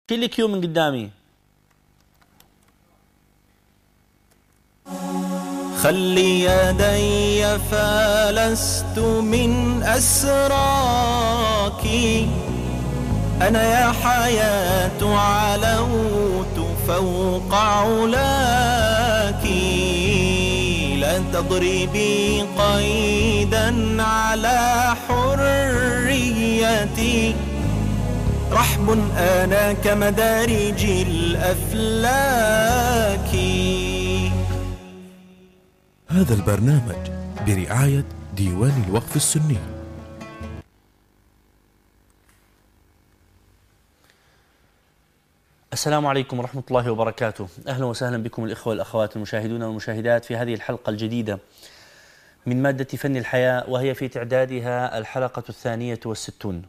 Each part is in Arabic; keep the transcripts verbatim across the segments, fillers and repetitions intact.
كل كيو من قدامي. خلي يدي فلست من أسراك، أنا يا حياة علوت فوق علاك، لا تضربي قيدا على حريتي، رحب أنا كمدارج الأفلاك. هذا البرنامج برعاية ديوان الوقف السني. السلام عليكم ورحمة الله وبركاته. أهلا وسهلا بكم الإخوة والأخوات المشاهدون والمشاهدات في هذه الحلقة الجديدة من مادة فن الحياة، وهي في تعدادها الحلقة الثانية والستون.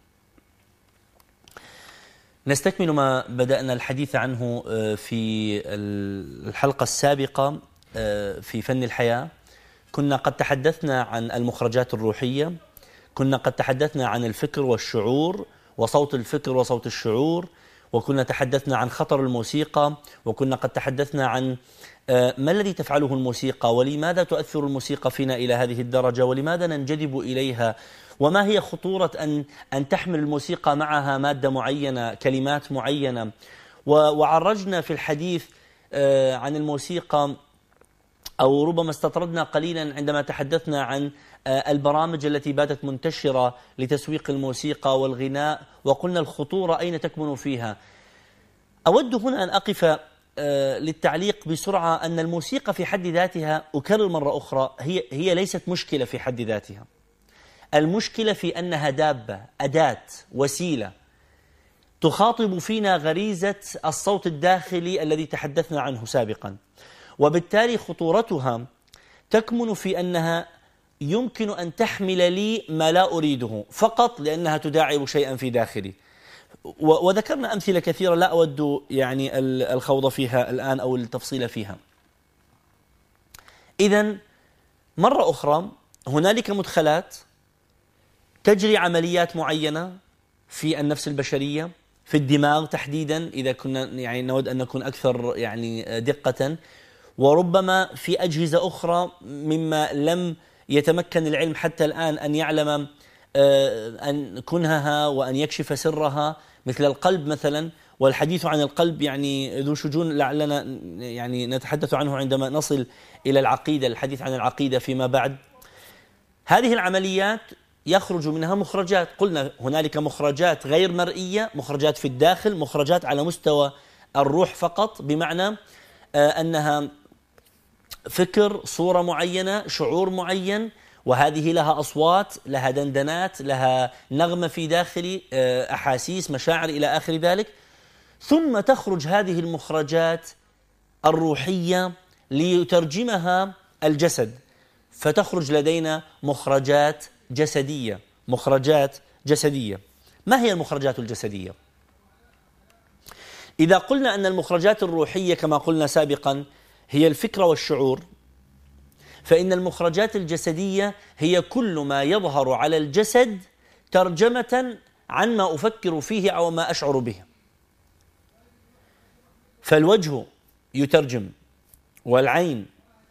نستكمل ما بدأنا الحديث عنه في الحلقة السابقة في فن الحياة. كنا قد تحدثنا عن المخرجات الروحية، كنا قد تحدثنا عن الفكر والشعور وصوت الفكر وصوت الشعور، وكنا تحدثنا عن خطر الموسيقى، وكنا قد تحدثنا عن ما الذي تفعله الموسيقى، ولماذا تؤثر الموسيقى فينا إلى هذه الدرجة، ولماذا ننجذب إليها، وما هي خطورة أن أن تحمل الموسيقى معها مادة معينة، كلمات معينة. وعرجنا في الحديث عن الموسيقى، أو ربما استطردنا قليلا عندما تحدثنا عن البرامج التي باتت منتشرة لتسويق الموسيقى والغناء، وقلنا الخطورة أين تكمن فيها. أود هنا أن أقف للتعليق بسرعة أن الموسيقى في حد ذاتها، أكرر مرة أخرى، هي هي ليست مشكلة في حد ذاتها. المشكلة في أنها دابة، أداة، وسيلة تخاطب فينا غريزة الصوت الداخلي الذي تحدثنا عنه سابقا، وبالتالي خطورتها تكمن في أنها يمكن أن تحمل لي ما لا أريده فقط لأنها تداعب شيئا في داخلي. وذكرنا أمثلة كثيرة لا أود يعني الخوض فيها الآن أو التفصيل فيها. إذن مرة أخرى هنالك مدخلات تجري عمليات معينة في النفس البشرية، في الدماغ تحديدا إذا كنا يعني نود أن نكون أكثر يعني دقة، وربما في أجهزة أخرى مما لم يتمكن العلم حتى الآن أن يعلم أن كنهها وأن يكشف سرها، مثل القلب مثلا. والحديث عن القلب يعني ذو شجون، لعلنا يعني نتحدث عنه عندما نصل إلى العقيدة، الحديث عن العقيدة فيما بعد. هذه العمليات يخرج منها مخرجات، قلنا هنالك مخرجات غير مرئية، مخرجات في الداخل، مخرجات على مستوى الروح فقط، بمعنى أنها فكر، صورة معينة، شعور معين، وهذه لها أصوات، لها دندنات، لها نغمة في داخلي، أحاسيس، مشاعر إلى آخر ذلك. ثم تخرج هذه المخرجات الروحية ليترجمها الجسد، فتخرج لدينا مخرجات جسدية. مخرجات جسدية. ما هي المخرجات الجسدية؟ إذا قلنا أن المخرجات الروحية كما قلنا سابقا هي الفكرة والشعور، فإن المخرجات الجسدية هي كل ما يظهر على الجسد ترجمة عن ما أفكر فيه أو ما أشعر به. فالوجه يترجم، والعين،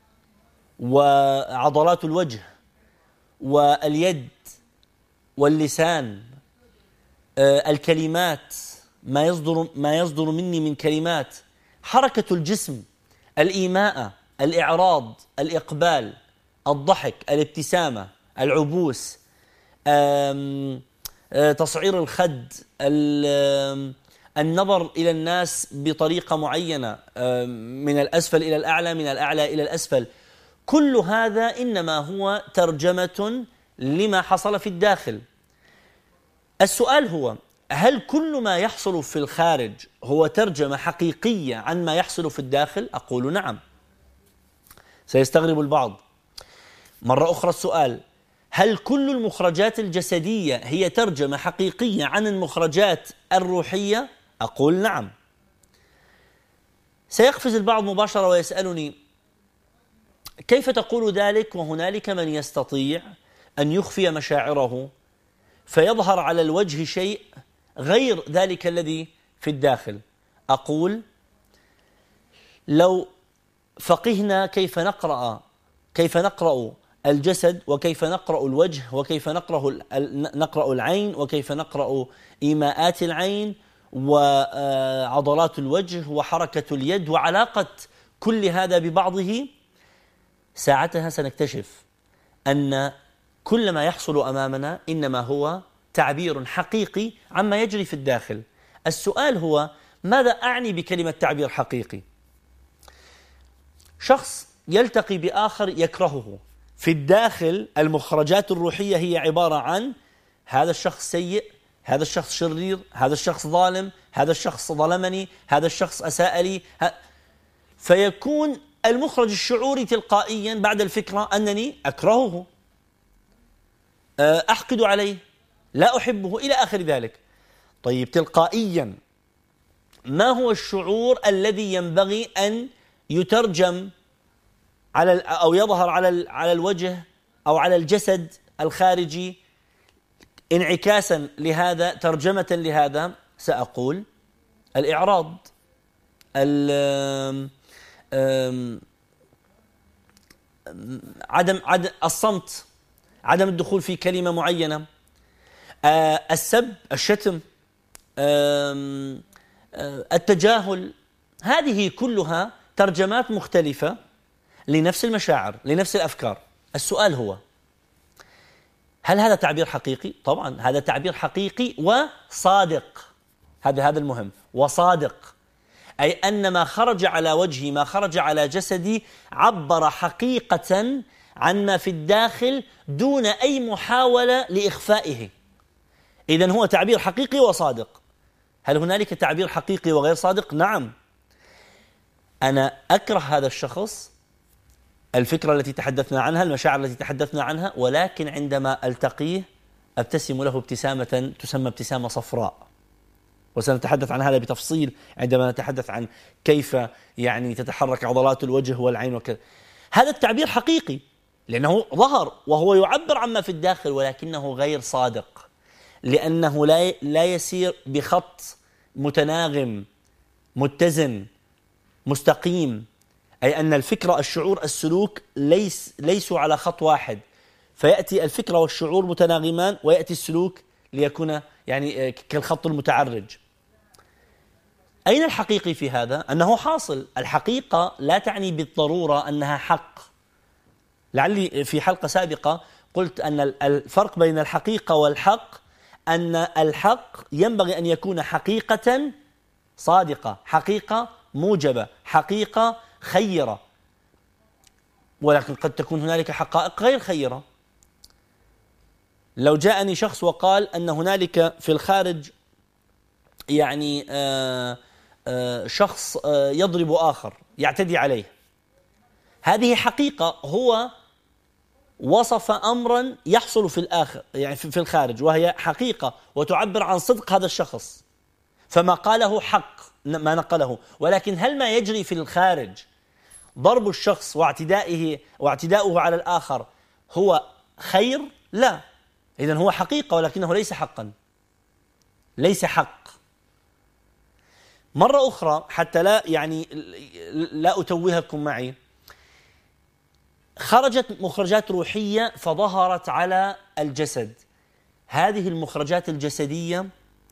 وعضلات الوجه، واليد، واللسان، الكلمات، ما يصدر ما يصدر مني من كلمات، حركة الجسم، الإيماء، الإعراض، الإقبال، الضحك، الابتسامة، العبوس، تصعير الخد، النظر إلى الناس بطريقة معينة من الأسفل إلى الأعلى، من الأعلى إلى الأسفل. كل هذا إنما هو ترجمة لما حصل في الداخل. السؤال هو: هل كل ما يحصل في الخارج هو ترجمة حقيقية عن ما يحصل في الداخل؟ أقول نعم. سيستغرب البعض. مرة أخرى السؤال: هل كل المخرجات الجسدية هي ترجمة حقيقية عن المخرجات الروحية؟ أقول نعم. سيقفز البعض مباشرة ويسألني: كيف تقول ذلك وهنالك من يستطيع أن يخفي مشاعره فيظهر على الوجه شيء غير ذلك الذي في الداخل؟ أقول لو فقهنا كيف نقرأ كيف نقرأ الجسد وكيف نقرأ الوجه وكيف نقرأ نقرأ العين وكيف نقرأ إيماءات العين وعضلات الوجه وحركة اليد وعلاقة كل هذا ببعضه، ساعتها سنكتشف أن كل ما يحصل أمامنا إنما هو تعبير حقيقي عما يجري في الداخل. السؤال هو ماذا أعني بكلمة تعبير حقيقي؟ شخص يلتقي بآخر يكرهه، في الداخل المخرجات الروحية هي عبارة عن هذا الشخص سيء، هذا الشخص شرير، هذا الشخص ظالم، هذا الشخص ظلمني، هذا الشخص أساء لي، فيكون المخرج الشعوري تلقائيا بعد الفكرة أنني أكرهه، أحقد عليه، لا أحبه، إلى آخر ذلك. طيب تلقائيا ما هو الشعور الذي ينبغي أن يترجم على أو يظهر على على الوجه أو على الجسد الخارجي انعكاسا لهذا، ترجمة لهذا؟ سأقول الإعراض، عدم عدم الصمت، عدم الدخول في كلمة معينة، السب، الشتم، التجاهل. هذه كلها ترجمات مختلفة لنفس المشاعر، لنفس الأفكار. السؤال هو هل هذا تعبير حقيقي؟ طبعا هذا تعبير حقيقي وصادق، هذا هذا المهم، وصادق، أي أن ما خرج على وجهي، ما خرج على جسدي، عبر حقيقة عن ما في الداخل دون أي محاولة لإخفائه. إذن هو تعبير حقيقي وصادق. هل هنالك تعبير حقيقي وغير صادق؟ نعم. أنا أكره هذا الشخص، الفكرة التي تحدثنا عنها، المشاعر التي تحدثنا عنها، ولكن عندما ألتقيه أبتسم له ابتسامة تسمى ابتسامة صفراء، وسنتحدث عن هذا بتفصيل عندما نتحدث عن كيف يعني تتحرك عضلات الوجه والعين وكذا. هذا التعبير حقيقي لأنه ظهر وهو يعبر عما في الداخل، ولكنه غير صادق، لأنه لا لا يسير بخط متناغم متزن مستقيم، أي أن الفكرة، الشعور، السلوك ليس ليسوا على خط واحد، فيأتي الفكرة والشعور متناغمان ويأتي السلوك ليكون يعني كالخط المتعرج. أين الحقيقي في هذا؟ أنه حاصل. الحقيقة لا تعني بالضرورة أنها حق. لعلي في حلقة سابقة قلت أن الفرق بين الحقيقة والحق أن الحق ينبغي أن يكون حقيقة صادقة، حقيقة موجبة، حقيقة خيرة، ولكن قد تكون هنالك حقائق غير خيرة. لو جاءني شخص وقال أن هنالك في الخارج يعني آآ آآ شخص آآ يضرب آخر، يعتدي عليه، هذه حقيقة، هو وصف أمرا يحصل في الآخر يعني في الخارج، وهي حقيقة وتعبر عن صدق هذا الشخص، فما قاله حق ما نقله. ولكن هل ما يجري في الخارج ضرب الشخص واعتدائه واعتداؤه على الآخر هو خير؟ لا. إذن هو حقيقة ولكنه ليس حقا، ليس حق. مرة أخرى حتى لا يعني لا أتوهكم معي، خرجت مخرجات روحية فظهرت على الجسد. هذه المخرجات الجسدية،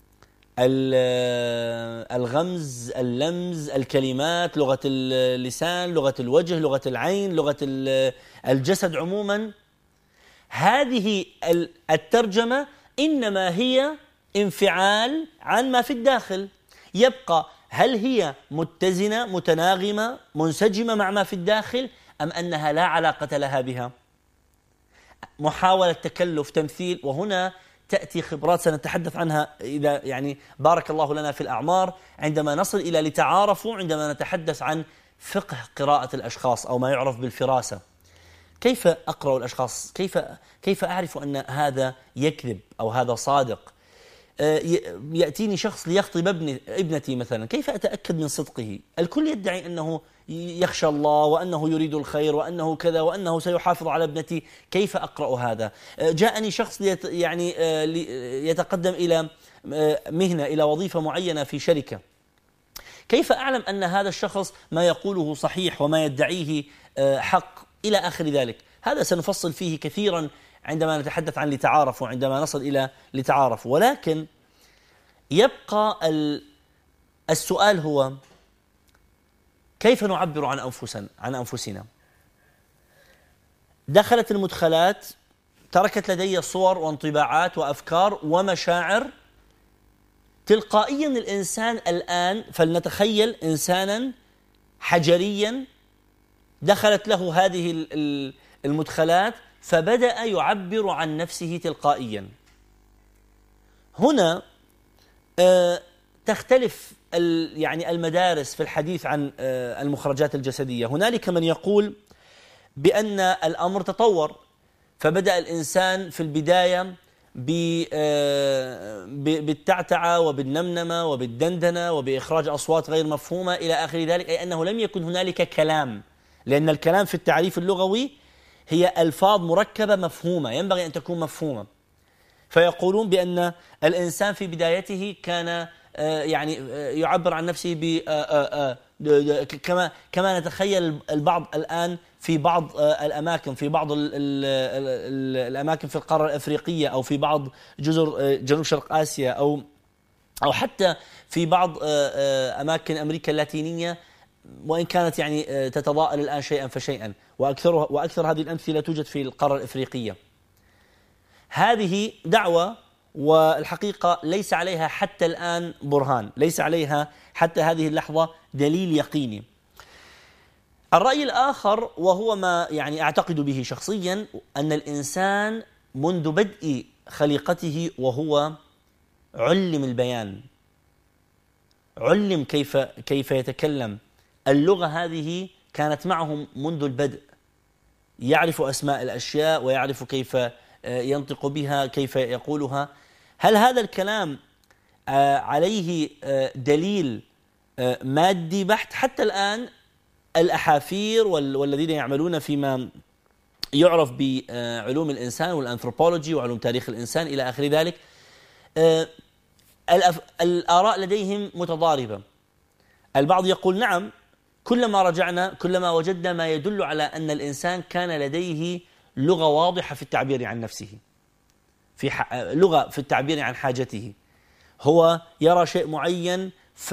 الغمز، اللمز، الكلمات، لغة اللسان، لغة الوجه، لغة العين، لغة الجسد عموما، هذه الترجمة إنما هي انفعال عن ما في الداخل. يبقى هل هي متزنة متناغمة منسجمة مع ما في الداخل أم أنها لا علاقة لها بها؟ محاولة تكلف تمثيل، وهنا تأتي خبرات سنتحدث عنها إذا يعني بارك الله لنا في الأعمار عندما نصل إلى لتعارفوا، عندما نتحدث عن فقه قراءة الأشخاص أو ما يعرف بالفراسة. كيف أقرأ الأشخاص؟ كيف كيف أعرف أن هذا يكذب أو هذا صادق؟ يأتيني شخص ليخطب ابني ابنتي مثلا، كيف أتأكد من صدقه؟ الكل يدعي أنه يخشى الله وأنه يريد الخير وأنه كذا وأنه سيحافظ على ابنتي، كيف أقرأ هذا؟ جاءني شخص يعني يتقدم إلى مهنة، إلى وظيفة معينة في شركة، كيف أعلم أن هذا الشخص ما يقوله صحيح وما يدعيه حق إلى آخر ذلك؟ هذا سنفصل فيه كثيرا عندما نتحدث عن لتعارفوا، عندما نصل إلى لتعارفوا. ولكن يبقى السؤال هو كيف نعبر عن أنفسنا عن أنفسنا؟ دخلت المدخلات، تركت لدي صور وانطباعات وأفكار ومشاعر. تلقائيا الإنسان الآن، فلنتخيل إنسانا حجريا دخلت له هذه المدخلات فبدأ يعبر عن نفسه تلقائيا. هنا تختلف يعني المدارس في الحديث عن المخرجات الجسدية. هنالك من يقول بأن الأمر تطور، فبدأ الإنسان في البداية بالتعتعة وبالنمنمة وبالدندنة وبإخراج أصوات غير مفهومة إلى آخر ذلك، أي أنه لم يكن هنالك كلام، لأن الكلام في التعريف اللغوي هي ألفاظ مركبة مفهومة ينبغي أن تكون مفهومة. فيقولون بأن الإنسان في بدايته كان يعني يعبر عن نفسه ب كما كما نتخيل البعض الآن في بعض الأماكن في بعض الأماكن في القارة الأفريقية أو في بعض جزر جنوب شرق آسيا أو أو حتى في بعض أماكن أمريكا اللاتينية، وإن كانت يعني تتضاءل الآن شيئا فشيئا، وأكثر وأكثر هذه الأمثلة توجد في القارة الأفريقية. هذه دعوة والحقيقة ليس عليها حتى الآن برهان، ليس عليها حتى هذه اللحظة دليل يقيني. الرأي الآخر وهو ما يعني أعتقد به شخصيا، أن الإنسان منذ بدء خليقته وهو علم البيان، علم كيف كيف يتكلم. اللغة هذه كانت معهم منذ البدء، يعرف أسماء الأشياء ويعرف كيف ينطق بها، كيف يقولها. هل هذا الكلام عليه دليل مادي بحت؟ حتى الآن الأحافير والذين يعملون فيما يعرف بعلوم الإنسان والأنثروبولوجي وعلوم تاريخ الإنسان إلى آخر ذلك، الآراء لديهم متضاربة. البعض يقول نعم، كلما رجعنا كلما وجدنا ما يدل على أن الإنسان كان لديه لغة واضحة في التعبير عن نفسه، في لغة في التعبير عن حاجته. هو يرى شيء معين ف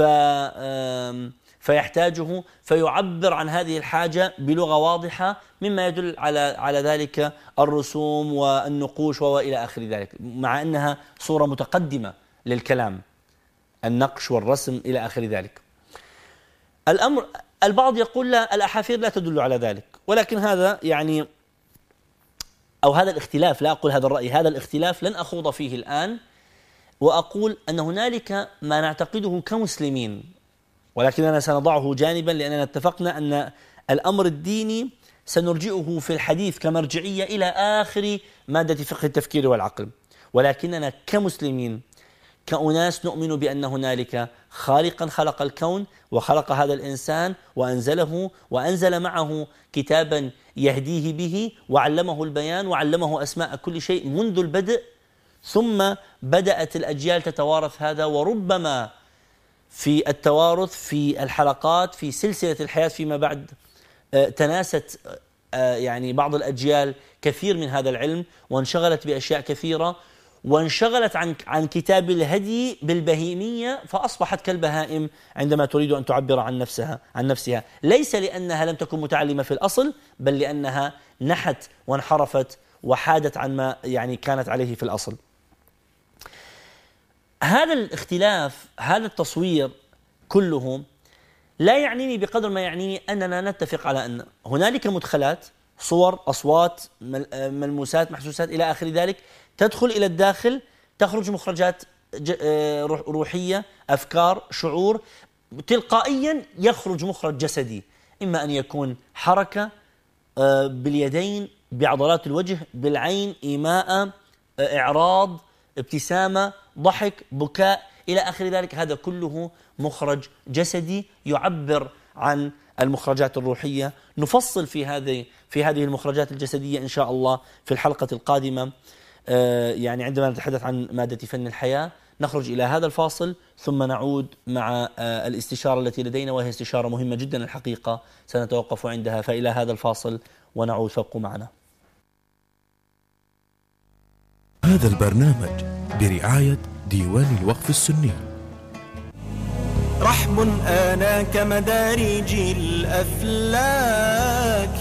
فيحتاجه فيعبر عن هذه الحاجة بلغة واضحة، مما يدل على على ذلك الرسوم والنقوش وإلى آخر ذلك، مع أنها صورة متقدمة للكلام، النقش والرسم إلى آخر ذلك. الأمر البعض يقول لا، الأحافير لا تدل على ذلك، ولكن هذا يعني أو هذا الاختلاف، لا أقول هذا الرأي، هذا الاختلاف لن أخوض فيه الآن، وأقول أن هنالك ما نعتقده كمسلمين، ولكننا سنضعه جانبا، لأننا اتفقنا أن الأمر الديني سنرجئه في الحديث كمرجعية إلى آخر مادة فقه التفكير والعقل. ولكننا كمسلمين، كأناس نؤمن بأن هنالك خالقا خلق الكون وخلق هذا الإنسان وأنزله، وأنزل معه كتابا يهديه به، وعلمه البيان وعلمه أسماء كل شيء منذ البدء، ثم بدأت الأجيال تتوارث هذا. وربما في التوارث في الحلقات في سلسلة الحياة فيما بعد تناست يعني بعض الأجيال كثير من هذا العلم، وانشغلت بأشياء كثيرة، وانشغلت عن عن كتاب الهدي بالبهيمية، فأصبحت كالبهائم عندما تريد أن تعبر عن نفسها عن نفسها، ليس لأنها لم تكن متعلمة في الأصل، بل لأنها نحت وانحرفت وحادت عن ما يعني كانت عليه في الأصل. هذا الاختلاف، هذا التصوير كله لا يعنيني بقدر ما يعنيني أننا نتفق على أن هنالك مدخلات، صور، أصوات، ملموسات، محسوسات إلى آخر ذلك، تدخل إلى الداخل، تخرج مخرجات روحية، أفكار، شعور، تلقائيا يخرج مخرج جسدي، إما أن يكون حركة باليدين، بعضلات الوجه، بالعين، إيماء، إعراض، ابتسامة، ضحك، بكاء إلى آخر ذلك. هذا كله مخرج جسدي يعبر عن المخرجات الروحية. نفصل في هذه في هذه المخرجات الجسدية إن شاء الله في الحلقة القادمة، يعني عندما نتحدث عن مادة فن الحياة، نخرج إلى هذا الفاصل ثم نعود مع الاستشارة التي لدينا، وهي استشارة مهمة جدا الحقيقة، سنتوقف عندها. فإلى هذا الفاصل ونعود، فابقوا معنا. هذا البرنامج برعاية ديوان الوقف السني. رحب آنا كمدارج الأفلاك.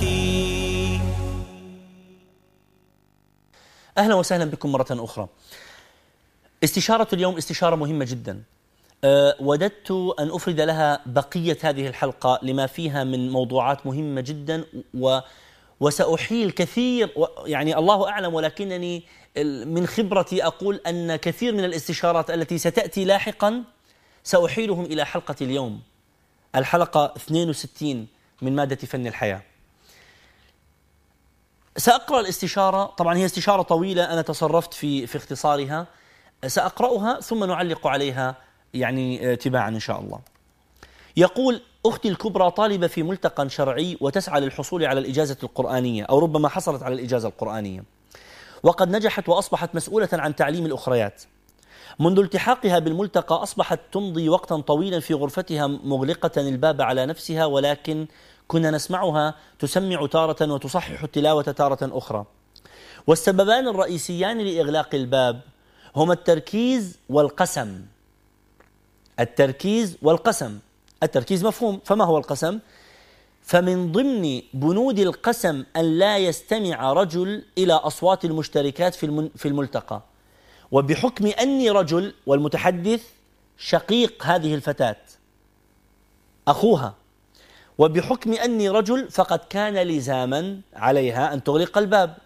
أهلا وسهلا بكم مرة أخرى. استشارة اليوم استشارة مهمة جدا، أه وددت أن أفرد لها بقية هذه الحلقة لما فيها من موضوعات مهمة جدا، و وسأحيل كثير، يعني الله أعلم، ولكنني من خبرتي أقول أن كثير من الاستشارات التي ستأتي لاحقا سأحيلهم إلى حلقة اليوم، الحلقة اثنين وستين من مادة فن الحياة. سأقرأ الاستشارة، طبعا هي استشارة طويلة، أنا تصرفت في في اختصارها، سأقرأها ثم نعلق عليها يعني تباعا إن شاء الله. يقول: أختي الكبرى طالبة في ملتقى شرعي وتسعى للحصول على الإجازة القرآنية، أو ربما حصلت على الإجازة القرآنية، وقد نجحت وأصبحت مسؤولة عن تعليم الأخريات. منذ التحاقها بالملتقى أصبحت تمضي وقتا طويلا في غرفتها مغلقة الباب على نفسها، ولكن كنا نسمعها تسمع تارة وتصحح التلاوة تارة أخرى. والسببان الرئيسيان لإغلاق الباب هما التركيز والقسم. التركيز والقسم. التركيز مفهوم، فما هو القسم؟ فمن ضمن بنود القسم أن لا يستمع رجل إلى أصوات المشتركات في الملتقى، وبحكم أني رجل والمتحدث شقيق هذه الفتاة أخوها، وبحكم أني رجل فقد كان لزاما عليها أن تغلق الباب.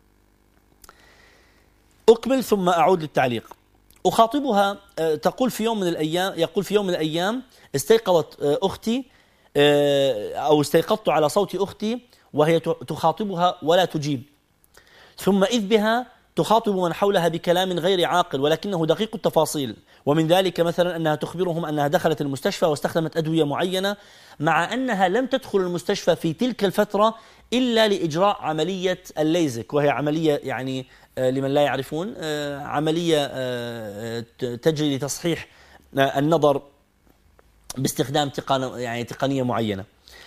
أكمل ثم أعود للتعليق. أخاطبها، تقول في يوم من الأيام يقول في يوم من الأيام استيقظت أختي أو استيقظت على صوت أختي وهي تخاطبها ولا تجيب، ثم إذ بها تخاطب من حولها بكلام غير عاقل ولكنه دقيق التفاصيل، ومن ذلك مثلا أنها تخبرهم أنها دخلت المستشفى واستخدمت أدوية معينة، مع أنها لم تدخل المستشفى في تلك الفترة إلا لإجراء عملية الليزك، وهي عملية يعني لمن لا يعرفون عملية تجري لتصحيح النظر باستخدام تقنية يعني تقنية معينة.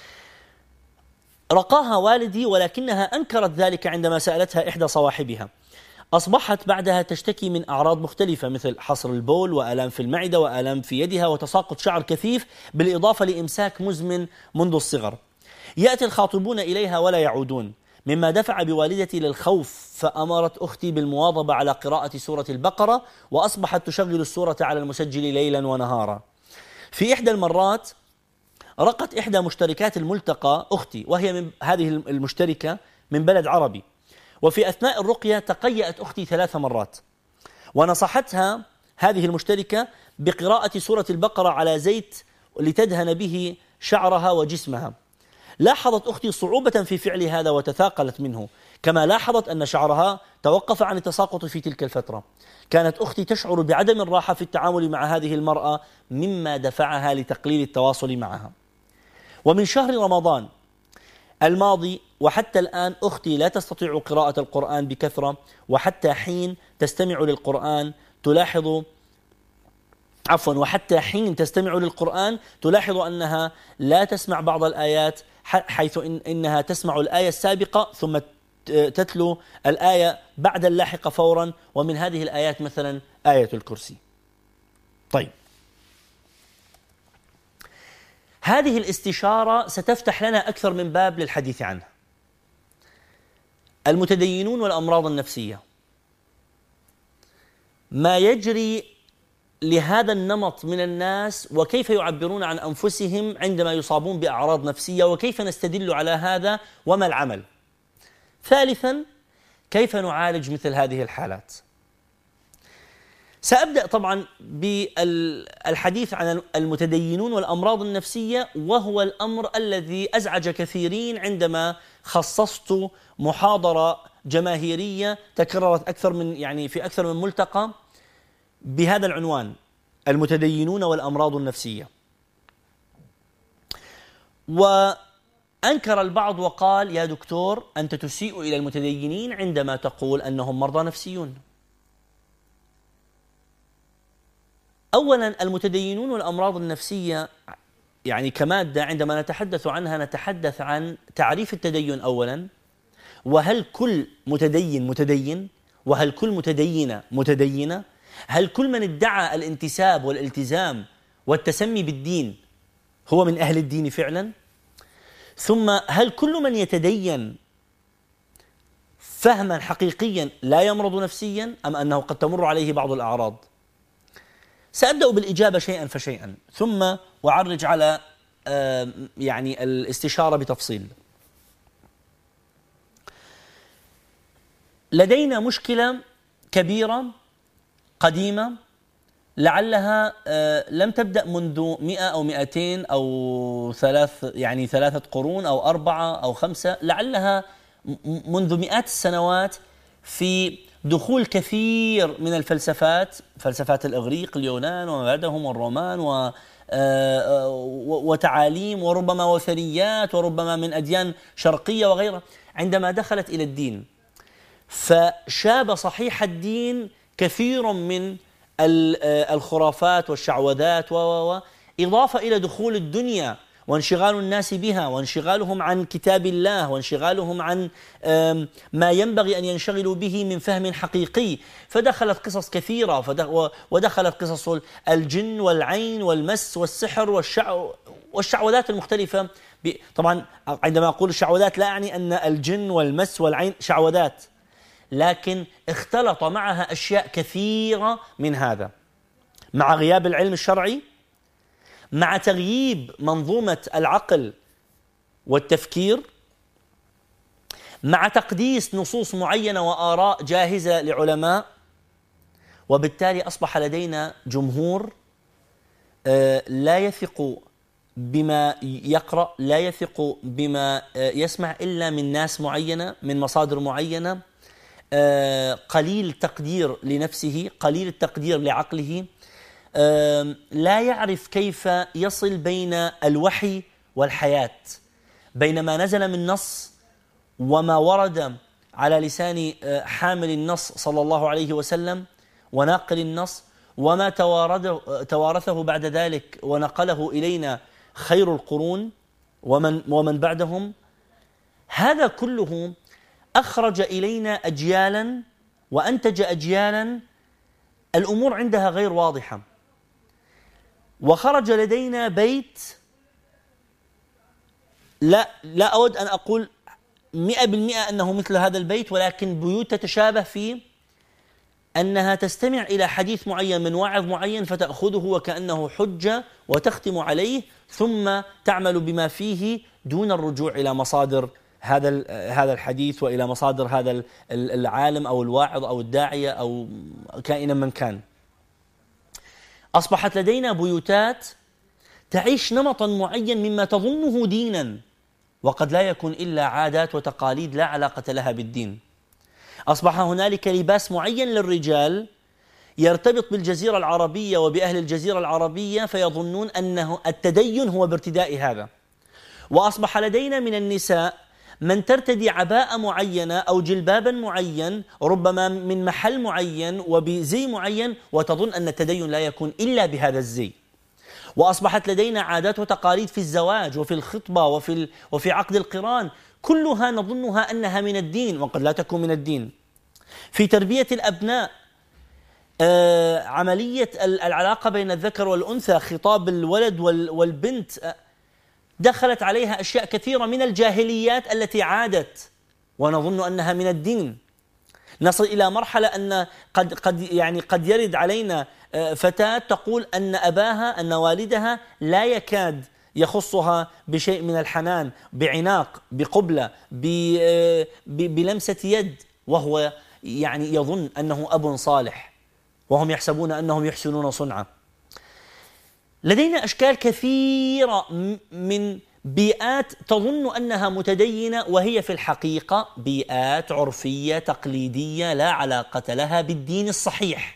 رقاها والدي ولكنها أنكرت ذلك عندما سألتها إحدى صواحبها. أصبحت بعدها تشتكي من أعراض مختلفة مثل حصر البول وآلام في المعدة وآلام في يدها وتساقط شعر كثيف، بالإضافة لإمساك مزمن منذ الصغر. يأتي الخاطبون إليها ولا يعودون، مما دفع بوالدتي للخوف، فأمرت أختي بالمواظبة على قراءة سورة البقرة، وأصبحت تشغل السورة على المسجل ليلا ونهارا. في إحدى المرات رقت إحدى مشتركات الملتقى أختي، وهي من هذه المشتركة من بلد عربي، وفي أثناء الرقية تقيأت أختي ثلاث مرات، ونصحتها هذه المشتركة بقراءة سورة البقرة على زيت لتدهن به شعرها وجسمها. لاحظت أختي صعوبة في فعل هذا وتثاقلت منه، كما لاحظت أن شعرها توقف عن التساقط في تلك الفترة. كانت أختي تشعر بعدم الراحة في التعامل مع هذه المرأة، مما دفعها لتقليل التواصل معها. ومن شهر رمضان الماضي وحتى الآن أختي لا تستطيع قراءة القرآن بكثرة، وحتى حين تستمع للقرآن تلاحظ عفوا وحتى حين تستمع للقرآن تلاحظ أنها لا تسمع بعض الآيات، حيث إن إنها تسمع الآية السابقة ثم تتلو الآية بعد اللاحقة فورا، ومن هذه الآيات مثلا آية الكرسي. طيب، هذه الاستشارة ستفتح لنا أكثر من باب للحديث عنها. المتدينون والأمراض النفسية، ما يجري لهذا النمط من الناس وكيف يعبرون عن أنفسهم عندما يصابون بأعراض نفسية، وكيف نستدل على هذا وما العمل. ثالثا، كيف نعالج مثل هذه الحالات. سأبدأ طبعا بالحديث عن المتدينون والأمراض النفسية، وهو الأمر الذي أزعج كثيرين عندما خصصت محاضرة جماهيرية تكررت أكثر من يعني في أكثر من ملتقى بهذا العنوان: المتدينون والأمراض النفسية. وأنكر البعض وقال: يا دكتور، أنت تسيء إلى المتدينين عندما تقول أنهم مرضى نفسيون. أولا المتدينون والأمراض النفسية يعني كمادة عندما نتحدث عنها نتحدث عن تعريف التدين أولا، وهل كل متدين متدين؟ وهل كل متدينة متدينة؟ هل كل من ادعى الانتساب والالتزام والتسمي بالدين هو من أهل الدين فعلا؟ ثم هل كل من يتدين فهما حقيقيا لا يمرض نفسيا أم أنه قد تمر عليه بعض الأعراض؟ سأبدأ بالإجابة شيئا فشيئا ثم أعرج على يعني الاستشارة بتفصيل. لدينا مشكلة كبيرة قديمة لعلها لم تبدأ منذ مئة أو مئتين أو ثلاث يعني ثلاثة قرون أو أربعة أو خمسة، لعلها منذ مئات السنوات في دخول كثير من الفلسفات، فلسفات الإغريق اليونان وما بعدهم والرومان و وتعاليم وربما وثنيات وربما من أديان شرقية وغيرها، عندما دخلت إلى الدين فشاب صحيح الدين كثير من الخرافات والشعوذات و إضافة إلى دخول الدنيا وانشغال الناس بها وانشغالهم عن كتاب الله وانشغالهم عن ما ينبغي أن ينشغلوا به من فهم حقيقي، فدخلت قصص كثيرة ودخلت قصص الجن والعين والمس والسحر والشعوذات المختلفة. طبعا عندما أقول الشعوذات لا أعني أن الجن والمس والعين شعوذات، لكن اختلط معها أشياء كثيرة من هذا، مع غياب العلم الشرعي، مع تغييب منظومة العقل والتفكير، مع تقديس نصوص معينة وآراء جاهزة لعلماء، وبالتالي أصبح لدينا جمهور لا يثق بما يقرأ، لا يثق بما يسمع إلا من ناس معينة من مصادر معينة، قليل التقدير لنفسه، قليل التقدير لعقله، لا يعرف كيف يصل بين الوحي والحياة، بين ما نزل من نص وما ورد على لسان حامل النص صلى الله عليه وسلم وناقل النص، وما توارثه بعد ذلك ونقله إلينا خير القرون ومن, ومن بعدهم. هذا كله أخرج إلينا أجيالا وأنتج أجيالا الأمور عندها غير واضحة، وخرج لدينا بيت لا لا أود أن أقول مئة بالمئة أنه مثل هذا البيت، ولكن بيوت تتشابه في أنها تستمع إلى حديث معين من واعظ معين فتأخذه وكأنه حجة وتختم عليه ثم تعمل بما فيه دون الرجوع إلى مصادر هذا هذا الحديث وإلى مصادر هذا العالم أو الواعظ أو الداعية أو كائنا من كان. أصبحت لدينا بيوتات تعيش نمطا معين مما تظنه دينا وقد لا يكون إلا عادات وتقاليد لا علاقة لها بالدين. أصبح هنالك لباس معين للرجال يرتبط بالجزيرة العربية وبأهل الجزيرة العربية فيظنون أنه التدين هو بارتداء هذا. وأصبح لدينا من النساء من ترتدي عباءة معينة أو جلبابا معين ربما من محل معين وبزي معين وتظن أن التدين لا يكون إلا بهذا الزي. وأصبحت لدينا عادات وتقاليد في الزواج وفي الخطبة وفي وفي عقد القران كلها نظنها أنها من الدين وقد لا تكون من الدين. في تربية الأبناء آه عملية العلاقة بين الذكر والأنثى، خطاب الولد والبنت، آه دخلت عليها أشياء كثيرة من الجاهليات التي عادت ونظن أنها من الدين. نصل إلى مرحلة أن قد قد يعني قد يرد علينا فتاة تقول أن أباها أن والدها لا يكاد يخصها بشيء من الحنان، بعناق، بقبلة، بلمسة يد، وهو يعني يظن أنه أب صالح وهم يحسبون أنهم يحسنون صنعا. لدينا أشكال كثيرة من بيئات تظن أنها متدينة وهي في الحقيقة بيئات عرفية تقليدية لا علاقة لها بالدين الصحيح.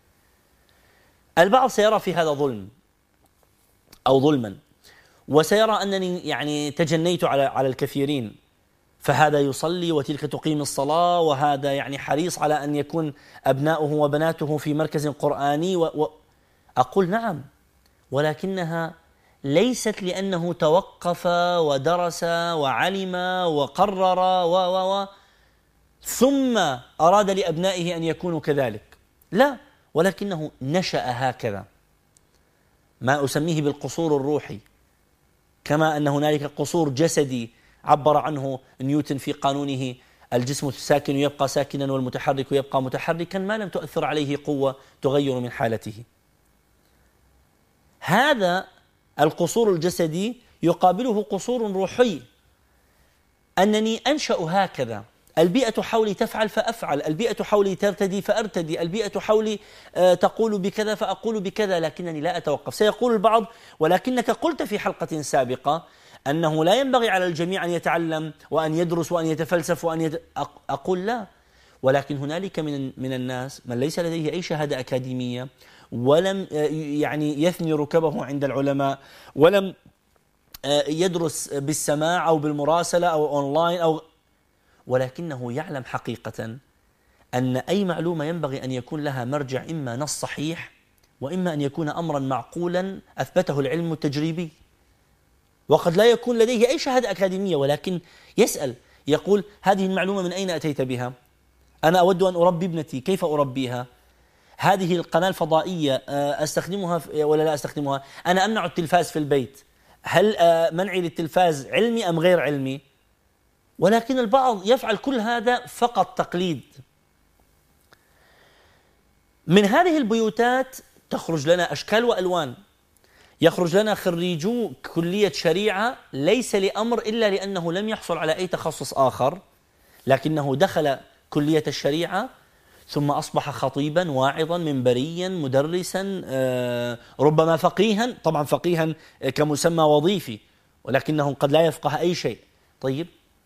البعض سيرى في هذا ظلم أو ظلما، وسيرى أنني يعني تجنيت على على الكثيرين، فهذا يصلي وتلك تقيم الصلاة وهذا يعني حريص على أن يكون أبناؤه وبناته في مركز قرآني و... و... أقول نعم، ولكنها ليست لأنه توقف ودرس وعلم وقرر و و و ثم أراد لأبنائه أن يكونوا كذلك، لا، ولكنه نشأ هكذا، ما أسميه بالقصور الروحي. كما أن هنالك قصور جسدي عبر عنه نيوتن في قانونه الجسم الساكن يبقى ساكنا والمتحرك يبقى متحركا ما لم تؤثر عليه قوة تغير من حالته. هذا القصور الجسدي يقابله قصور روحي، أنني أنشأ هكذا، البيئة حولي تفعل فأفعل، البيئة حولي ترتدي فأرتدي، البيئة حولي تقول بكذا فأقول بكذا، لكنني لا أتوقف. سيقول البعض ولكنك قلت في حلقة سابقة أنه لا ينبغي على الجميع أن يتعلم وأن يدرس وأن يتفلسف وأن يت... أقول لا، ولكن هنالك من من الناس من ليس لديه أي شهادة أكاديمية ولم يعني يثني ركبه عند العلماء ولم يدرس بالسماع أو بالمراسلة أو أونلاين أو ولكنه يعلم حقيقة أن أي معلومة ينبغي أن يكون لها مرجع، إما نص صحيح وإما أن يكون أمرا معقولا أثبته العلم التجريبي. وقد لا يكون لديه أي شهادة أكاديمية ولكن يسأل، يقول هذه المعلومة من أين أتيت بها؟ أنا أود أن أربي ابنتي، كيف أربيها؟ هذه القناة الفضائية أستخدمها ولا لا أستخدمها؟ أنا أمنع التلفاز في البيت، هل منعي للتلفاز علمي أم غير علمي؟ ولكن البعض يفعل كل هذا فقط تقليد. من هذه البيوتات تخرج لنا أشكال وألوان، يخرج لنا خريجو كلية شريعة ليس لأمر إلا لأنه لم يحصل على أي تخصص آخر، لكنه دخل كلية الشريعة ثم أصبح خطيبا واعظا منبريا مدرسا ربما فقيها، طبعا فقيها كمسمى وظيفي ولكنه قد لا يفقه أي شيء. طيب،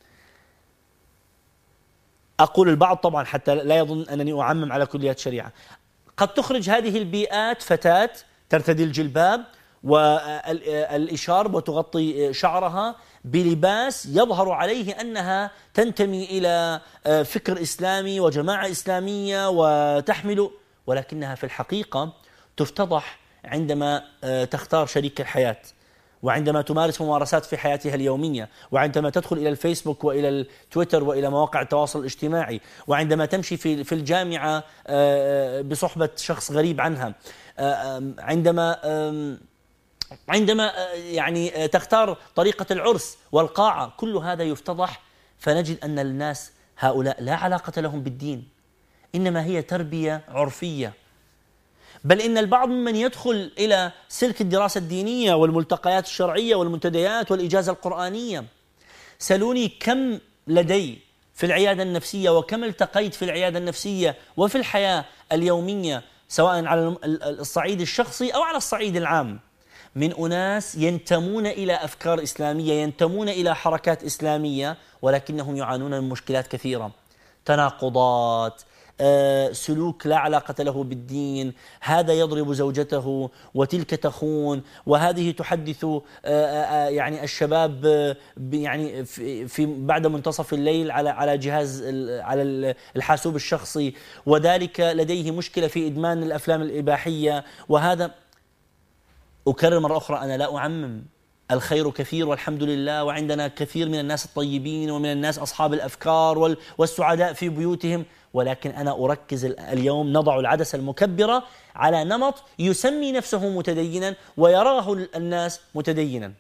أقول البعض طبعا حتى لا يظن أنني أعمم على كليات شريعة، قد تخرج هذه البيئات فتاة ترتدي الجلباب والإشارب وتغطي شعرها بلباس يظهر عليه أنها تنتمي إلى فكر إسلامي وجماعة إسلامية وتحمل، ولكنها في الحقيقة تفتضح عندما تختار شريك الحياة، وعندما تمارس ممارسات في حياتها اليومية، وعندما تدخل إلى الفيسبوك وإلى التويتر وإلى مواقع التواصل الاجتماعي، وعندما تمشي في في الجامعة بصحبة شخص غريب عنها، عندما عندما يعني تختار طريقة العرس والقاعة، كل هذا يفتضح، فنجد أن الناس هؤلاء لا علاقة لهم بالدين، إنما هي تربية عرفية. بل إن البعض ممن يدخل إلى سلك الدراسة الدينية والملتقيات الشرعية والمنتديات والإجازة القرآنية، سألوني كم لدي في العيادة النفسية وكم التقيت في العيادة النفسية وفي الحياة اليومية سواء على الصعيد الشخصي أو على الصعيد العام من أناس ينتمون إلى أفكار إسلامية، ينتمون إلى حركات إسلامية، ولكنهم يعانون من مشكلات كثيرة، تناقضات، سلوك لا علاقة له بالدين، هذا يضرب زوجته وتلك تخون، وهذه تحدث يعني الشباب يعني في بعد منتصف الليل على على جهاز على الحاسوب الشخصي، وذلك لديه مشكلة في إدمان الأفلام الإباحية. وهذا أكرر مرة أخرى، أنا لا أعمم، الخير كثير والحمد لله، وعندنا كثير من الناس الطيبين ومن الناس أصحاب الأفكار والسعداء في بيوتهم، ولكن أنا أركز اليوم نضع العدسة المكبرة على نمط يسمي نفسه متدينا ويراه الناس متدينا.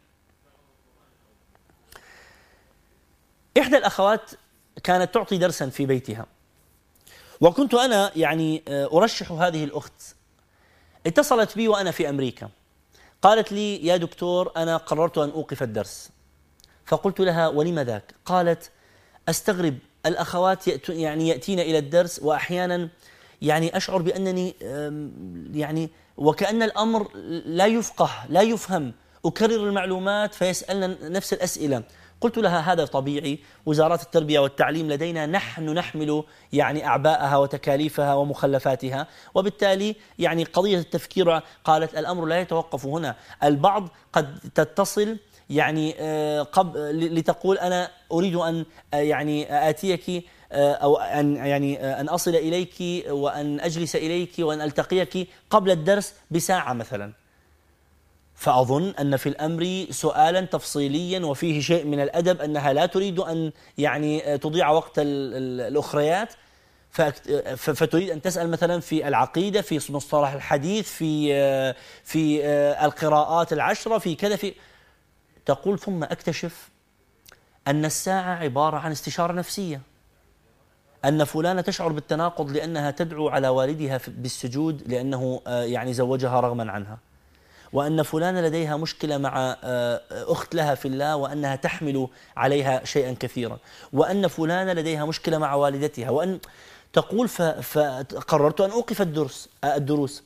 إحدى الأخوات كانت تعطي درسا في بيتها، وكنت أنا يعني أرشح هذه الأخت، اتصلت بي وأنا في أمريكا، قالت لي يا دكتور أنا قررت أن أوقف الدرس. فقلت لها ولم ذاك؟ قالت أستغرب الأخوات يأتون يعني يأتين إلى الدرس وأحيانا يعني أشعر بأنني يعني وكأن الأمر لا يفقه لا يفهم، أكرر المعلومات فيسألنا نفس الأسئلة. قلت لها هذا طبيعي، وزارات التربية والتعليم لدينا نحن نحمل يعني أعباءها وتكاليفها ومخلفاتها، وبالتالي يعني قضية التفكير. قالت الأمر لا يتوقف هنا، البعض قد تتصل يعني قبل لتقول أنا أريد أن يعني آتيك أو أن يعني أن أصل إليك وأن أجلس إليك وأن ألتقيك قبل الدرس بساعة مثلا. فأظن أن في الأمر سؤالا تفصيليا وفيه شيء من الأدب أنها لا تريد أن يعني تضيع وقت الأخريات، فتريد أن تسأل مثلا في العقيدة، في مصطلح الحديث، في في القراءات العشرة، في كذا، في تقول ثم أكتشف أن الساعة عبارة عن استشارة نفسية، أن فلانة تشعر بالتناقض لأنها تدعو على والدها بالسجود لأنه يعني زوجها رغما عنها، وأن فلانة لديها مشكلة مع أخت لها في الله وأنها تحمل عليها شيئا كثيرا، وأن فلانة لديها مشكلة مع والدتها، وأن تقول فقررت أن أوقف الدرس الدروس.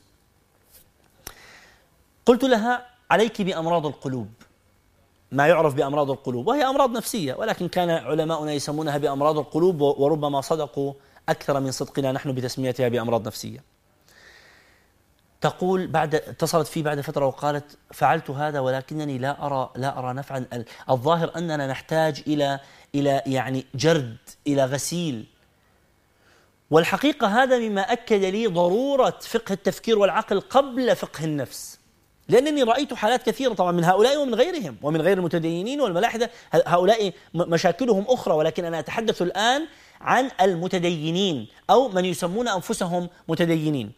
قلت لها عليك بأمراض القلوب، ما يعرف بأمراض القلوب، وهي أمراض نفسية، ولكن كان علماؤنا يسمونها بأمراض القلوب، وربما صدقوا أكثر من صدقنا نحن بتسميتها بأمراض نفسية. تقول بعد اتصلت في بعد فترة وقالت فعلت هذا ولكنني لا أرى لا أرى نفعا، الظاهر أننا نحتاج إلى إلى يعني جرد، إلى غسيل. والحقيقة هذا مما أكد لي ضرورة فقه التفكير والعقل قبل فقه النفس، لأنني رأيت حالات كثيرة طبعا من هؤلاء ومن غيرهم ومن غير المتدينين والملاحدة، هؤلاء مشاكلهم أخرى، ولكن أنا أتحدث الآن عن المتدينين أو من يسمون أنفسهم متدينين.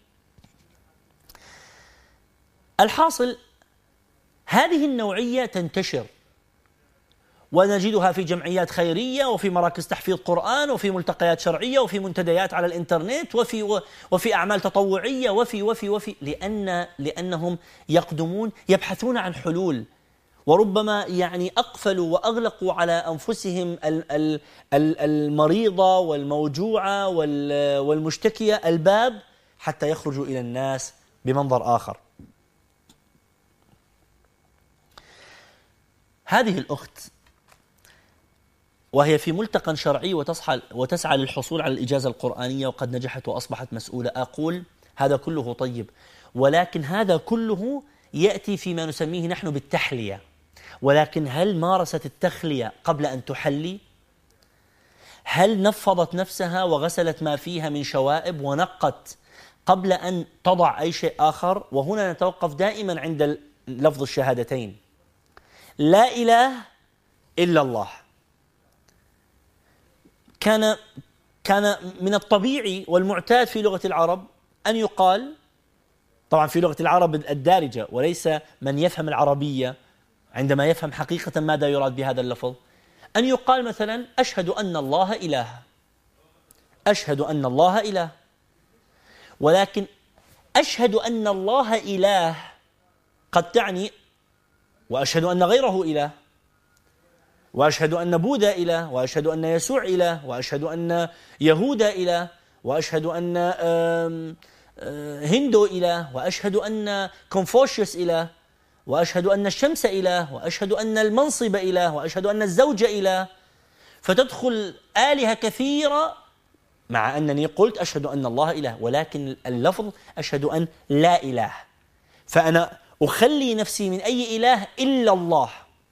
الحاصل هذه النوعية تنتشر ونجدها في جمعيات خيرية وفي مراكز تحفيظ قرآن وفي ملتقيات شرعية وفي منتديات على الإنترنت وفي وفي أعمال تطوعية وفي وفي وفي لأن لأنهم يقدمون يبحثون عن حلول، وربما يعني أقفلوا وأغلقوا على أنفسهم المريضة والموجوعة والمشتكية الباب حتى يخرجوا إلى الناس بمنظر آخر. هذه الأخت وهي في ملتقى شرعي وتسعى وتسعى للحصول على الإجازة القرآنية وقد نجحت وأصبحت مسؤولة، أقول هذا كله طيب، ولكن هذا كله يأتي فيما نسميه نحن بالتحلية. ولكن هل مارست التخلية قبل أن تحلي؟ هل نفضت نفسها وغسلت ما فيها من شوائب ونقت قبل أن تضع أي شيء آخر؟ وهنا نتوقف دائما عند لفظ الشهادتين، لا إله إلا الله. كان كان من الطبيعي والمعتاد في لغة العرب أن يقال، طبعا في لغة العرب الدارجة وليس من يفهم العربية عندما يفهم حقيقة ماذا يراد بهذا اللفظ، أن يقال مثلا أشهد أن الله إله، أشهد أن الله إله. ولكن أشهد أن الله إله قد تعني وأشهد أن غيره إله، وأشهد أن بوذا إله، وأشهد أن يسوع إله، وأشهد أن يهوذا إله، وأشهد أن هندو إله، وأشهد أن كونفوشيوس إله، وأشهد أن الشمس إله، وأشهد أن المنصب إله، وأشهد أن الزوج إله. فتدخل آلهة كثيرة مع أنني قلت أشهد أن الله إله، ولكن اللفظ أشهد أن لا إله، فأنا أخلي نفسي من أي إله إلا الله.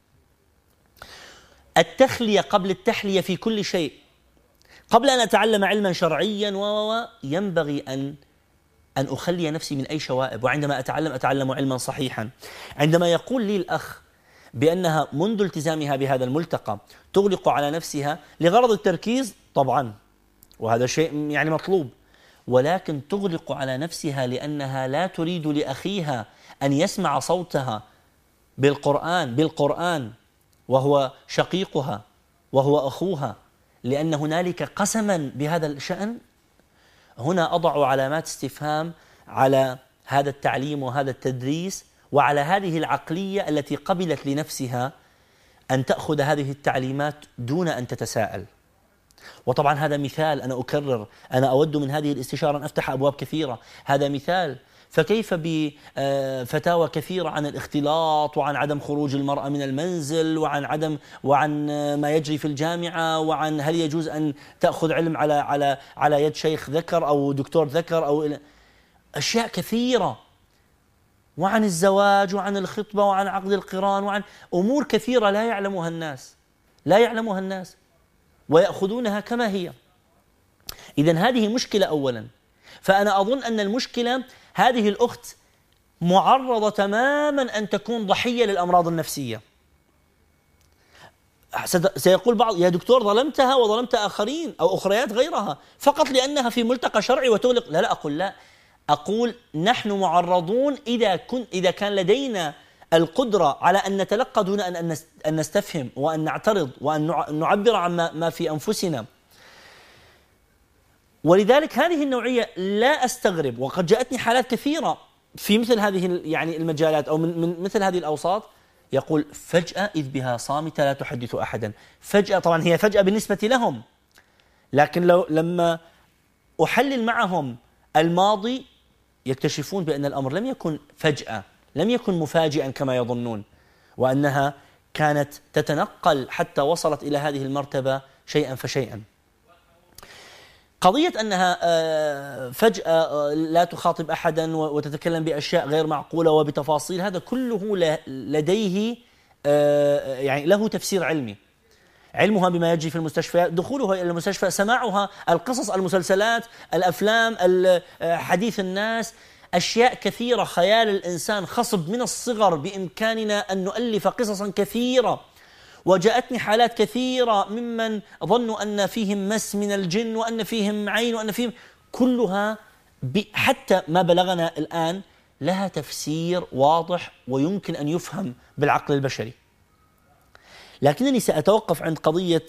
التخلية قبل التحلية في كل شيء. قبل أن أتعلم علما شرعيا و ينبغي أن أن أخلي نفسي من أي شوائب، وعندما أتعلم أتعلم علما صحيحا. عندما يقول لي الأخ بأنها منذ التزامها بهذا الملتقى تغلق على نفسها لغرض التركيز، طبعا وهذا شيء يعني مطلوب، ولكن تغلق على نفسها لأنها لا تريد لأخيها أن يسمع صوتها بالقرآن بالقرآن وهو شقيقها وهو أخوها، لأن هنالك قسما بهذا الشأن. هنا أضع علامات استفهام على هذا التعليم وهذا التدريس وعلى هذه العقلية التي قبلت لنفسها أن تأخذ هذه التعليمات دون أن تتساءل. وطبعا هذا مثال، أنا أكرر، أنا أود من هذه الاستشارة أن أفتح أبواب كثيرة، هذا مثال. فكيف بفتاوى كثيرة عن الاختلاط وعن عدم خروج المرأة من المنزل وعن عدم وعن ما يجري في الجامعة وعن هل يجوز أن تأخذ علم على على على يد شيخ ذكر أو دكتور ذكر أو أشياء كثيرة. وعن الزواج وعن الخطبة وعن عقد القران وعن أمور كثيرة لا يعلمها الناس لا يعلمها الناس ويأخذونها كما هي. إذن هذه مشكلة أولا. فأنا أظن أن المشكلة هذه الأخت معرضة تماما أن تكون ضحية للأمراض النفسية. سيقول بعض: يا دكتور ظلمتها وظلمت آخرين أو أخريات غيرها فقط لأنها في ملتقى شرعي وتغلق. لا لا أقول لا، أقول نحن معرضون إذا كن إذا كان لدينا القدرة على أن نتلقى دون أن أن نستفهم وأن نعترض وأن نعبر عن ما في أنفسنا. ولذلك هذه النوعية لا أستغرب، وقد جاءتني حالات كثيرة في مثل هذه يعني المجالات أو من, من مثل هذه الأوساط، يقول فجأة إذ بها صامتة لا تحدث أحدا. فجأة، طبعا هي فجأة بالنسبة لهم، لكن لو لما أحلل معهم الماضي يكتشفون بأن الأمر لم يكن فجأة، لم يكن مفاجئا كما يظنون، وأنها كانت تتنقل حتى وصلت إلى هذه المرتبة شيئا فشيئا. قضية أنها فجأة لا تخاطب أحدا وتتكلم بأشياء غير معقولة وبتفاصيل، هذا كله لديه يعني له تفسير علمي. علمها بما يجري في المستشفى، دخولها إلى المستشفى، سماعها القصص، المسلسلات، الأفلام، حديث الناس، أشياء كثيرة. خيال الإنسان خصب من الصغر، بإمكاننا أن نؤلف قصصا كثيرة. وجاءتني حالات كثيرة ممن ظنوا أن فيهم مس من الجن وأن فيهم عين وأن فيهم، كلها حتى ما بلغنا الآن لها تفسير واضح ويمكن أن يفهم بالعقل البشري. لكنني سأتوقف عند قضية،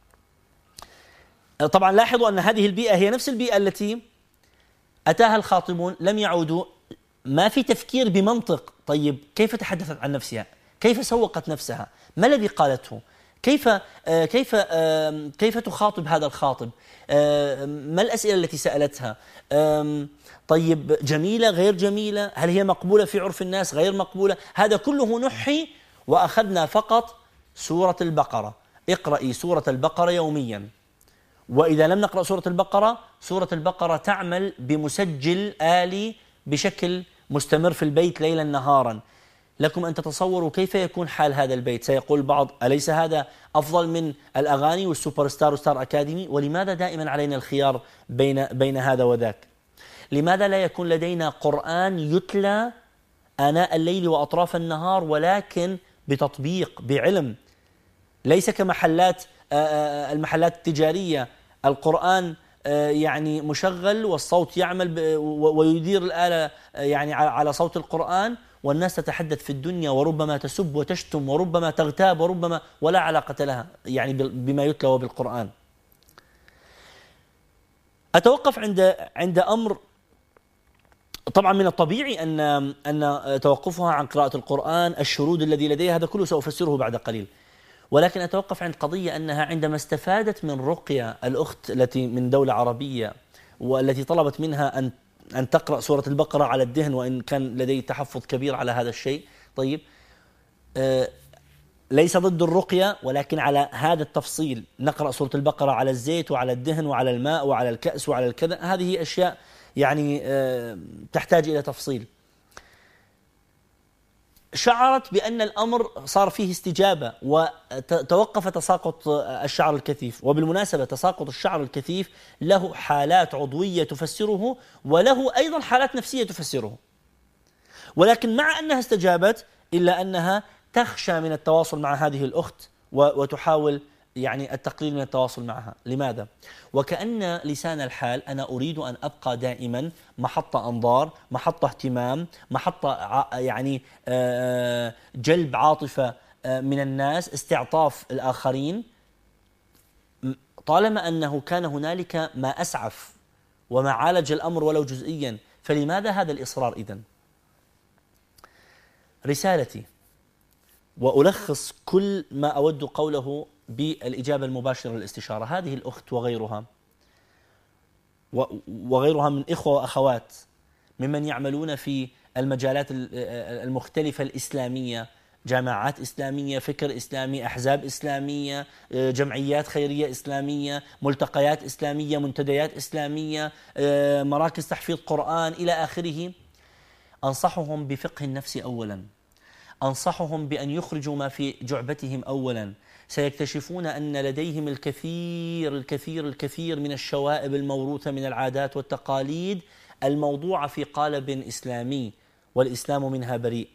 طبعا لاحظوا أن هذه البيئة هي نفس البيئة التي أتاها الخاطبون، لم يعودوا، ما في تفكير بمنطق. طيب كيف تحدثت عن نفسها؟ كيف سوقت نفسها؟ ما الذي قالته؟ كيف آه كيف آه كيف تخاطب هذا الخاطب؟ آه ما الأسئلة التي سألتها؟ آه طيب جميلة غير جميلة؟ هل هي مقبولة في عرف الناس غير مقبولة؟ هذا كله نحي، وأخذنا فقط سورة البقرة. اقرأي سورة البقرة يوميا، وإذا لم نقرأ سورة البقرة، سورة البقرة تعمل بمسجل آلي بشكل مستمر في البيت ليلا نهارا. لكم أن تتصوروا كيف يكون حال هذا البيت. سيقول البعض: أليس هذا أفضل من الأغاني والسوبر ستار وستار أكاديمي؟ ولماذا دائما علينا الخيار بين بين هذا وذاك؟ لماذا لا يكون لدينا قرآن يتلى آناء الليل وأطراف النهار، ولكن بتطبيق، بعلم، ليس كمحلات المحلات التجارية القرآن يعني مشغل والصوت يعمل ويدير الآلة يعني على صوت القرآن، والناس تتحدث في الدنيا وربما تسب وتشتم وربما تغتاب وربما ولا علاقة لها يعني بما يتلى وبالقرآن. أتوقف عند عند أمر طبعا من الطبيعي أن أن توقفها عن قراءة القرآن، الشرود الذي لديها، هذا كله سأفسره بعد قليل. ولكن أتوقف عند قضية أنها عندما استفادت من رقية الأخت التي من دولة عربية والتي طلبت منها أن أن تقرأ سورة البقرة على الدهن، وإن كان لدي تحفظ كبير على هذا الشيء، طيب آه ليس ضد الرقية، ولكن على هذا التفصيل، نقرأ سورة البقرة على الزيت وعلى الدهن وعلى الماء وعلى الكأس وعلى الكذا، هذه أشياء يعني آه تحتاج إلى تفصيل. شعرت بأن الأمر صار فيه استجابة وتوقف تساقط الشعر الكثيف. وبالمناسبة تساقط الشعر الكثيف له حالات عضوية تفسره، وله أيضا حالات نفسية تفسره. ولكن مع أنها استجابت إلا أنها تخشى من التواصل مع هذه الأخت وتحاول يعني التقليل من التواصل معها. لماذا؟ وكأن لسان الحال أنا أريد أن أبقى دائما محطة أنظار، محطة اهتمام، محطة يعني جلب عاطفة من الناس، استعطاف الآخرين، طالما أنه كان هنالك ما أسعف وما عالج الأمر ولو جزئيا، فلماذا هذا الإصرار إذن؟ رسالتي، وألخص كل ما أود قوله بالإجابة المباشرة للاستشارة: هذه الأخت وغيرها وغيرها من إخوة وأخوات ممن يعملون في المجالات المختلفة الإسلامية، جامعات إسلامية، فكر إسلامي، أحزاب إسلامية، جمعيات خيرية إسلامية، ملتقيات إسلامية، منتديات إسلامية، مراكز تحفيظ قرآن إلى آخره. أنصحهم بفقه النفس أولا، أنصحهم بأن يخرجوا ما في جعبتهم أولا. سيكتشفون أن لديهم الكثير الكثير الكثير من الشوائب الموروثة من العادات والتقاليد الموضوعة في قالب إسلامي، والإسلام منها بريء.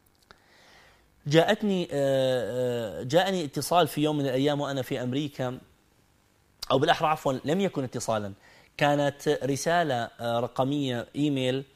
جاءتني جاءني اتصال في يوم من الأيام وأنا في أمريكا، أو بالأحرى عفوا لم يكن اتصالا، كانت رسالة رقمية إيميل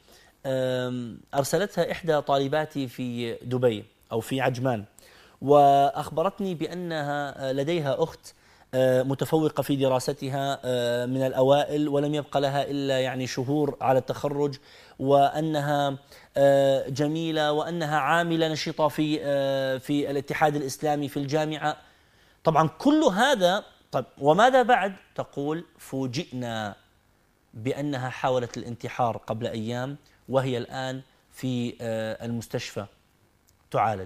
أرسلتها إحدى طالباتي في دبي أو في عجمان، وأخبرتني بأنها لديها أخت متفوقة في دراستها من الأوائل ولم يبقى لها إلا يعني شهور على التخرج، وأنها جميلة وأنها عاملة نشيطة في في الاتحاد الإسلامي في الجامعة. طبعا كل هذا، طب وماذا بعد؟ تقول فوجئنا بأنها حاولت الانتحار قبل أيام وهي الآن في المستشفى تعالج.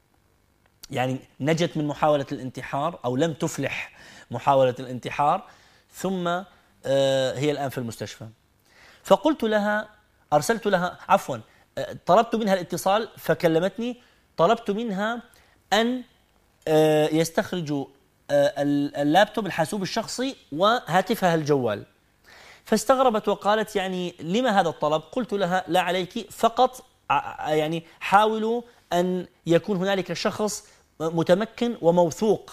يعني نجت من محاولة الانتحار أو لم تفلح محاولة الانتحار، ثم هي الآن في المستشفى. فقلت لها، أرسلت لها عفوا طلبت منها الاتصال فكلمتني، طلبت منها أن يستخرجوا اللابتوب الحاسوب الشخصي وهاتفها الجوال، فاستغربت وقالت يعني لما هذا الطلب؟ قلت لها لا عليك، فقط يعني حاولوا أن يكون هنالك شخص متمكن وموثوق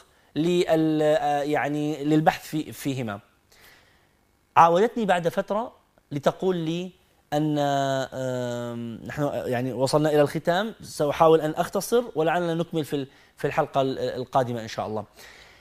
يعني للبحث في فيهما. عاودتني بعد فترة لتقول لي أن نحن يعني وصلنا إلى الختام، سأحاول أن أختصر ولعلنا نكمل في في الحلقة القادمة إن شاء الله.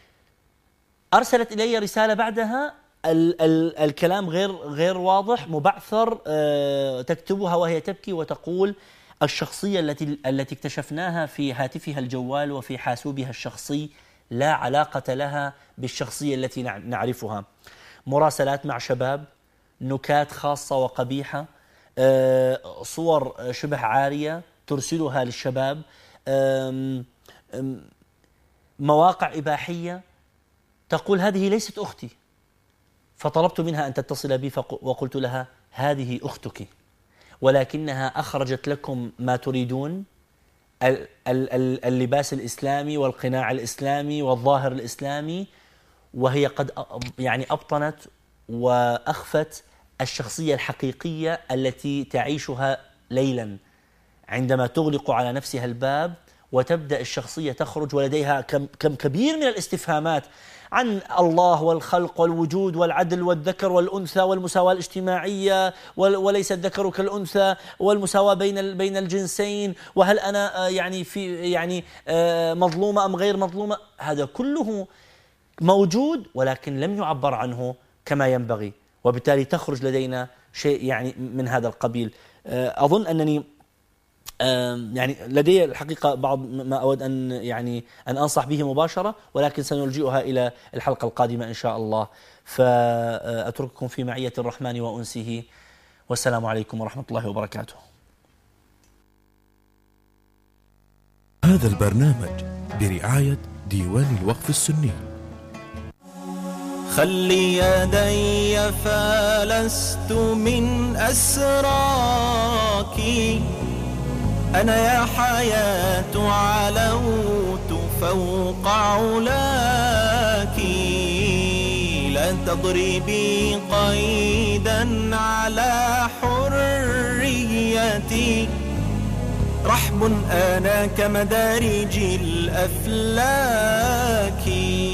أرسلت إلي رسالة بعدها ال ال الكلام غير غير واضح، مبعثر، تكتبها وهي تبكي وتقول الشخصية التي التي اكتشفناها في هاتفها الجوال وفي حاسوبها الشخصي لا علاقة لها بالشخصية التي نعرفها. مراسلات مع شباب، نكات خاصة وقبيحة، صور شبه عارية ترسلها للشباب، مواقع إباحية. تقول هذه ليست أختي. فطلبت منها أن تتصل بي وقلت لها هذه أختك، ولكنها أخرجت لكم ما تريدون، اللباس الإسلامي والقناع الإسلامي والظاهر الإسلامي، وهي قد يعني أبطنت وأخفت الشخصية الحقيقية التي تعيشها ليلا عندما تغلق على نفسها الباب وتبدأ الشخصية تخرج ولديها كم, كم كبير من الاستفهامات عن الله والخلق والوجود والعدل والذكر والأنثى والمساواة الاجتماعية وليس الذكر كالأنثى والمساواة بين بين الجنسين، وهل أنا يعني في يعني مظلومة أم غير مظلومة. هذا كله موجود ولكن لم يعبر عنه كما ينبغي، وبالتالي تخرج لدينا شيء يعني من هذا القبيل. أظن أنني يعني لدي الحقيقة بعض ما أود أن يعني أن أنصح به مباشرة، ولكن سنلجئها إلى الحلقة القادمة إن شاء الله. فأترككم في معية الرحمن وأنسه، والسلام عليكم ورحمة الله وبركاته. هذا البرنامج برعاية ديوان الوقف السني. خلي يدي فلست من أسراك، أنا يا حياة علوت فوق علاك، لا تضربي قيدا على حريتي، رحب أنا كمدارج الأفلاك.